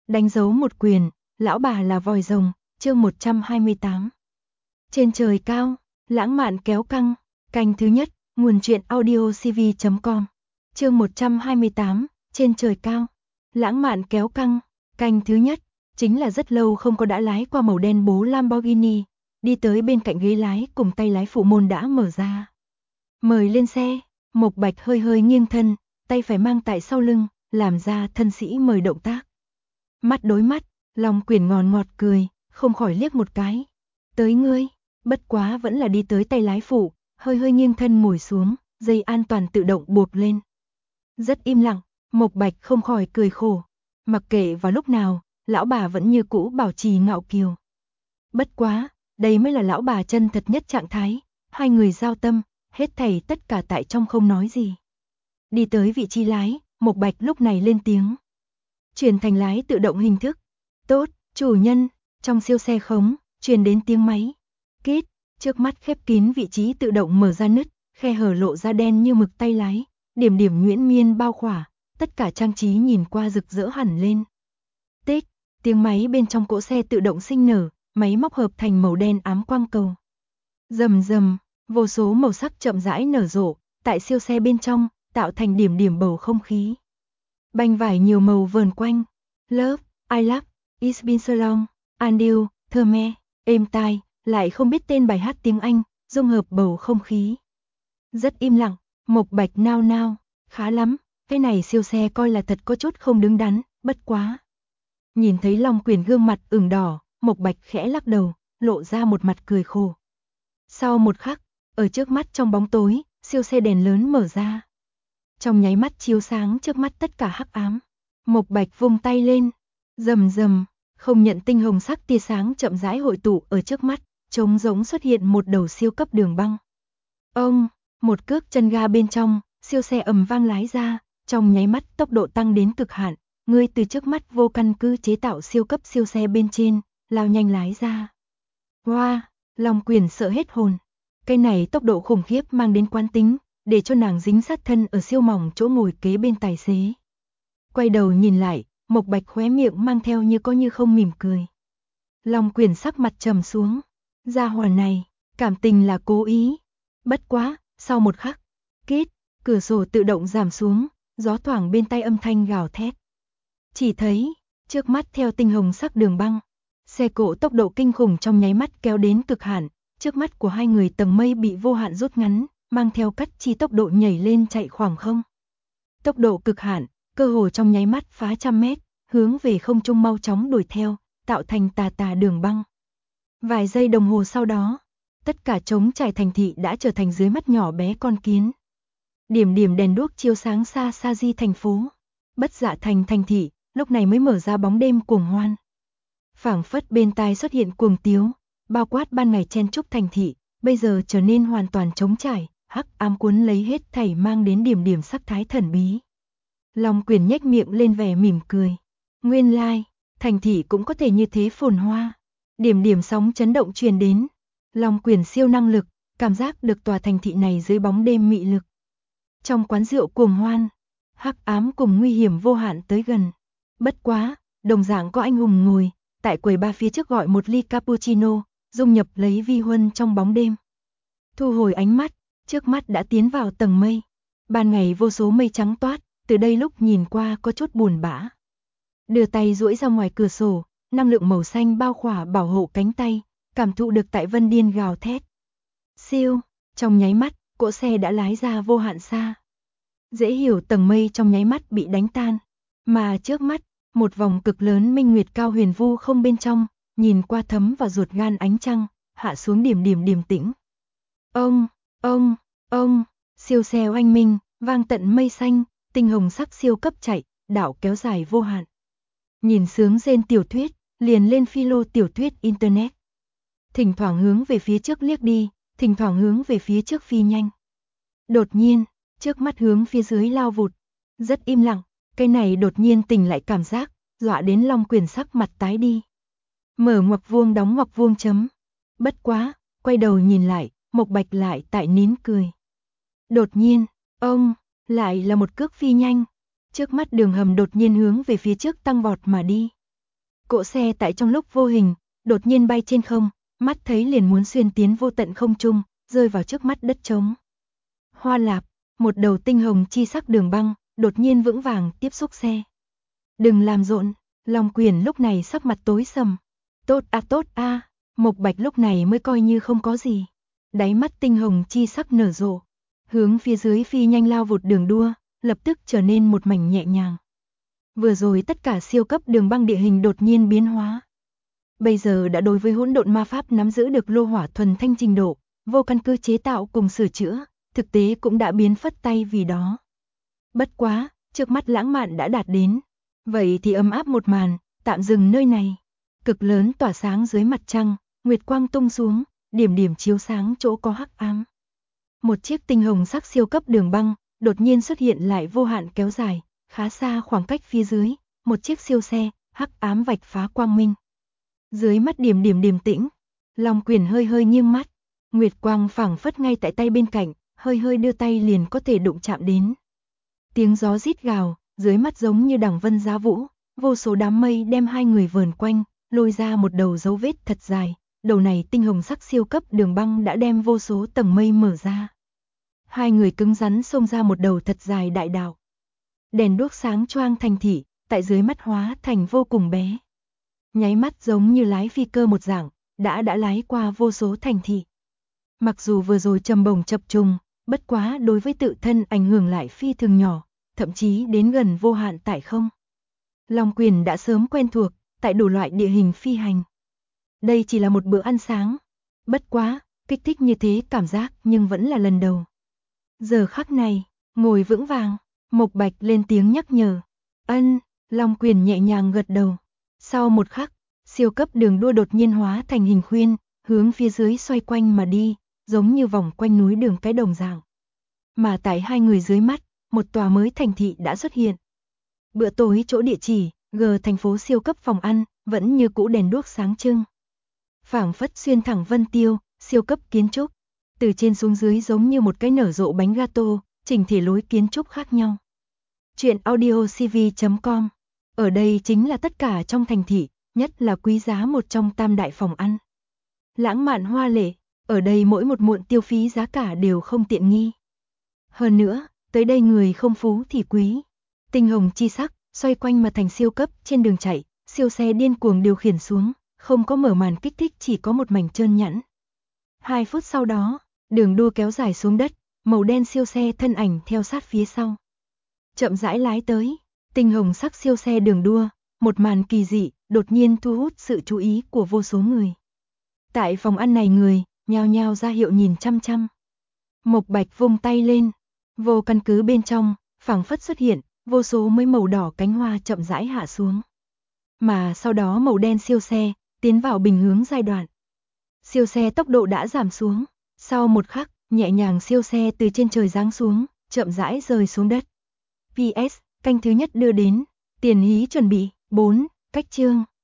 Đánh dấu một quyền, lão bà là vòi rồng, chương 128. Trên trời cao, lãng mạn kéo căng, canh thứ nhất, nguồn truyện audiocv.com. Chương 128, trên trời cao, lãng mạn kéo căng, canh thứ nhất, chính là rất lâu không có đã lái qua màu đen bố Lamborghini, đi tới bên cạnh ghế lái cùng tay lái phụ môn đã mở ra. Mời lên xe, Mộc Bạch hơi hơi nghiêng thân, tay phải mang tại sau lưng, làm ra thân sĩ mời động tác. Mắt đối mắt, Long Quyển ngọt ngọt cười, không khỏi liếc một cái. Tới ngươi, bất quá vẫn là đi tới tay lái phụ, hơi hơi nghiêng thân ngồi xuống, dây an toàn tự động buộc lên. Rất im lặng, Mộc Bạch không khỏi cười khổ. Mặc kệ vào lúc nào, lão bà vẫn như cũ bảo trì ngạo kiều. Bất quá, đây mới là lão bà chân thật nhất trạng thái, hai người giao tâm, hết thảy tất cả tại trong không nói gì. Đi tới vị trí lái, Mộc Bạch lúc này lên tiếng. Chuyển thành lái tự động hình thức. Tốt, chủ nhân, trong siêu xe khống, truyền đến tiếng máy. Kít, trước mắt khép kín vị trí tự động mở ra nứt, khe hở lộ ra đen như mực tay lái, điểm điểm nhuyễn miên bao khỏa, tất cả trang trí nhìn qua rực rỡ hẳn lên. Tích, tiếng máy bên trong cỗ xe tự động sinh nở, máy móc hợp thành màu đen ám quang cầu. Rầm rầm, vô số màu sắc chậm rãi nở rộ, tại siêu xe bên trong, tạo thành điểm điểm bầu không khí. Banh vải nhiều màu vờn quanh, Love, I love, It's been so long, and you, thơ me, êm tai, lại không biết tên bài hát tiếng Anh, dung hợp bầu không khí. Rất im lặng, Mộc Bạch nao nao, khá lắm, cái này siêu xe coi là thật có chút không đứng đắn, bất quá. Nhìn thấy Long Quyển gương mặt ửng đỏ, Mộc Bạch khẽ lắc đầu, lộ ra một mặt cười khổ. Sau một khắc, ở trước mắt trong bóng tối, siêu xe đèn lớn mở ra. Trong nháy mắt chiếu sáng trước mắt tất cả hắc ám. Mộc Bạch vung tay lên, rầm rầm, không nhận tinh hồng sắc tia sáng chậm rãi hội tụ ở trước mắt, trống rỗng xuất hiện một đầu siêu cấp đường băng. Ông, một cước chân ga bên trong, siêu xe ầm vang lái ra, trong nháy mắt tốc độ tăng đến cực hạn, người từ trước mắt vô căn cứ chế tạo siêu cấp siêu xe bên trên, lao nhanh lái ra. Wow, Long Quyển sợ hết hồn. Cái này tốc độ khủng khiếp mang đến quán tính, để cho nàng dính sát thân ở siêu mỏng chỗ ngồi kế bên tài xế. Quay đầu nhìn lại, Mộc Bạch khóe miệng mang theo như có như không mỉm cười. Long Quyển sắc mặt trầm xuống. Gia hỏa này, cảm tình là cố ý. Bất quá, sau một khắc, kít, cửa sổ tự động giảm xuống, gió thoảng bên tai âm thanh gào thét. Chỉ thấy, trước mắt theo tinh hồng sắc đường băng, xe cộ tốc độ kinh khủng trong nháy mắt kéo đến cực hạn, trước mắt của hai người tầng mây bị vô hạn rút ngắn, mang theo cắt chi tốc độ nhảy lên chạy khoảng không. Tốc độ cực hạn, cơ hồ trong nháy mắt phá trăm mét, hướng về không trung mau chóng đuổi theo, tạo thành tà tà đường băng. Vài giây đồng hồ sau đó, tất cả trống trải thành thị đã trở thành dưới mắt nhỏ bé con kiến. Điểm điểm đèn đuốc chiếu sáng xa xa di thành phố. Bất Dạ thành thành thị, lúc này mới mở ra bóng đêm cuồng hoan. Phảng phất bên tai xuất hiện cuồng tiếu, bao quát ban ngày chen chúc thành thị, bây giờ trở nên hoàn toàn trống trải, hắc ám cuốn lấy hết thảy mang đến điểm điểm sắc thái thần bí. Long Quyển nhếch miệng lên vẻ mỉm cười. Nguyên lai, thành thị cũng có thể như thế phồn hoa. Điểm điểm sóng chấn động truyền đến. Long Quyển siêu năng lực, cảm giác được tòa thành thị này dưới bóng đêm mị lực. Trong quán rượu cuồng hoan, hắc ám cùng nguy hiểm vô hạn tới gần. Bất quá, đồng dạng có anh hùng ngồi, tại quầy bar phía trước gọi một ly cappuccino, dung nhập lấy vi huân trong bóng đêm. Thu hồi ánh mắt, trước mắt đã tiến vào tầng mây. Ban ngày vô số mây trắng toát, từ đây lúc nhìn qua có chút buồn bã. Đưa tay duỗi ra ngoài cửa sổ, năng lượng màu xanh bao khỏa bảo hộ cánh tay, cảm thụ được tại vân điên gào thét. Siêu, trong nháy mắt, cỗ xe đã lái ra vô hạn xa. Dễ hiểu tầng mây trong nháy mắt bị đánh tan, mà trước mắt, một vòng cực lớn minh nguyệt cao huyền vu không bên trong, nhìn qua thấm vào ruột gan ánh trăng, hạ xuống điểm điểm điềm tĩnh. Ông, siêu xe oanh minh, vang tận mây xanh, tinh hồng sắc siêu cấp chạy, đảo kéo dài vô hạn. Nhìn sướng rên tiểu thuyết, liền lên philo tiểu thuyết internet. Thỉnh thoảng hướng về phía trước liếc đi, thỉnh thoảng hướng về phía trước phi nhanh. Đột nhiên, trước mắt hướng phía dưới lao vụt, rất im lặng, cái này đột nhiên tỉnh lại cảm giác, dọa đến Long Quyển sắc mặt tái đi. Mở ngoặc vuông đóng ngoặc vuông chấm. Bất quá, quay đầu nhìn lại, Mộc Bạch lại tại nín cười. Đột nhiên, lại là một cước phi nhanh. Trước mắt đường hầm đột nhiên hướng về phía trước tăng vọt mà đi. Cỗ xe tại trong lúc vô hình, đột nhiên bay trên không, mắt thấy liền muốn xuyên tiến vô tận không trung, rơi vào trước mắt đất trống. Hoa lạp, một đầu tinh hồng chi sắc đường băng, đột nhiên vững vàng tiếp xúc xe. Đừng làm rộn, Long Quyền lúc này sắc mặt tối sầm. Tốt a, Mộc Bạch lúc này mới coi như không có gì. Đáy mắt tinh hồng chi sắc nở rộ, hướng phía dưới phi nhanh lao vụt đường đua, lập tức trở nên một mảnh nhẹ nhàng. Vừa rồi tất cả siêu cấp đường băng địa hình đột nhiên biến hóa. Bây giờ đã đối với hỗn độn ma pháp nắm giữ được lô hỏa thuần thanh trình độ, vô căn cứ chế tạo cùng sửa chữa, thực tế cũng đã biến phất tay vì đó. Bất quá, trước mắt lãng mạn đã đạt đến. Vậy thì ấm áp một màn, tạm dừng nơi này. Cực lớn tỏa sáng dưới mặt trăng, nguyệt quang tung xuống, điểm điểm chiếu sáng chỗ có hắc ám. Một chiếc tinh hồng sắc siêu cấp đường băng, đột nhiên xuất hiện lại vô hạn kéo dài, khá xa khoảng cách phía dưới, một chiếc siêu xe, hắc ám vạch phá quang minh. Dưới mắt điểm điểm điềm tĩnh, Long Quyền hơi hơi nghiêng mắt, nguyệt quang phảng phất ngay tại tay bên cạnh, hơi hơi đưa tay liền có thể đụng chạm đến. Tiếng gió rít gào, dưới mắt giống như đằng vân giá vũ, vô số đám mây đem hai người vờn quanh, lôi ra một đầu dấu vết thật dài, đầu này tinh hồng sắc siêu cấp đường băng đã đem vô số tầng mây mở ra. Hai người cứng rắn xông ra một đầu thật dài đại đạo. Đèn đuốc sáng choang thành thị, tại dưới mắt hóa thành vô cùng bé. Nháy mắt giống như lái phi cơ một dạng, đã lái qua vô số thành thị. Mặc dù vừa rồi trầm bổng chập trùng, bất quá đối với tự thân ảnh hưởng lại phi thường nhỏ, thậm chí đến gần vô hạn tại không. Long Quyền đã sớm quen thuộc, tại đủ loại địa hình phi hành. Đây chỉ là một bữa ăn sáng. Bất quá, kích thích như thế cảm giác nhưng vẫn là lần đầu. Giờ khắc này, ngồi vững vàng, Mộc Bạch lên tiếng nhắc nhở. Ân, Long Quyền nhẹ nhàng gật đầu. Sau một khắc, siêu cấp đường đua đột nhiên hóa thành hình khuyên, hướng phía dưới xoay quanh mà đi, giống như vòng quanh núi đường cái đồng dạng. Mà tại hai người dưới mắt, một tòa mới thành thị đã xuất hiện. Bữa tối chỗ địa chỉ, G thành phố siêu cấp phòng ăn, vẫn như cũ đèn đuốc sáng trưng. Phảng phất xuyên thẳng vân tiêu, siêu cấp kiến trúc. Từ trên xuống dưới giống như một cái nở rộ bánh gato, chỉnh thể lối kiến trúc khác nhau. Chuyện audiocv.com. Ở đây chính là tất cả trong thành thị, nhất là quý giá một trong tam đại phòng ăn. Lãng mạn hoa lệ, ở đây mỗi một muộn tiêu phí giá cả đều không tiện nghi. Hơn nữa, tới đây người không phú thì quý. Tinh hồng chi sắc, xoay quanh mà thành siêu cấp trên đường chạy, siêu xe điên cuồng điều khiển xuống, không có mở màn kích thích chỉ có một mảnh trơn nhẵn. 2 phút sau đó, đường đua kéo dài xuống đất, màu đen siêu xe thân ảnh theo sát phía sau. Chậm rãi lái tới, tinh hồng sắc siêu xe đường đua, một màn kỳ dị, đột nhiên thu hút sự chú ý của vô số người. Tại phòng ăn này người, nhao nhao ra hiệu nhìn chăm chăm. Mộc Bạch vung tay lên, vô căn cứ bên trong, phảng phất xuất hiện, vô số mấy màu đỏ cánh hoa chậm rãi hạ xuống. Mà sau đó màu đen siêu xe, tiến vào bình hướng giai đoạn. Siêu xe tốc độ đã giảm xuống, sau một khắc, nhẹ nhàng siêu xe từ trên trời giáng xuống, chậm rãi rơi xuống đất. PS, canh thứ nhất đưa đến, tiền hí chuẩn bị, 4, cách chương.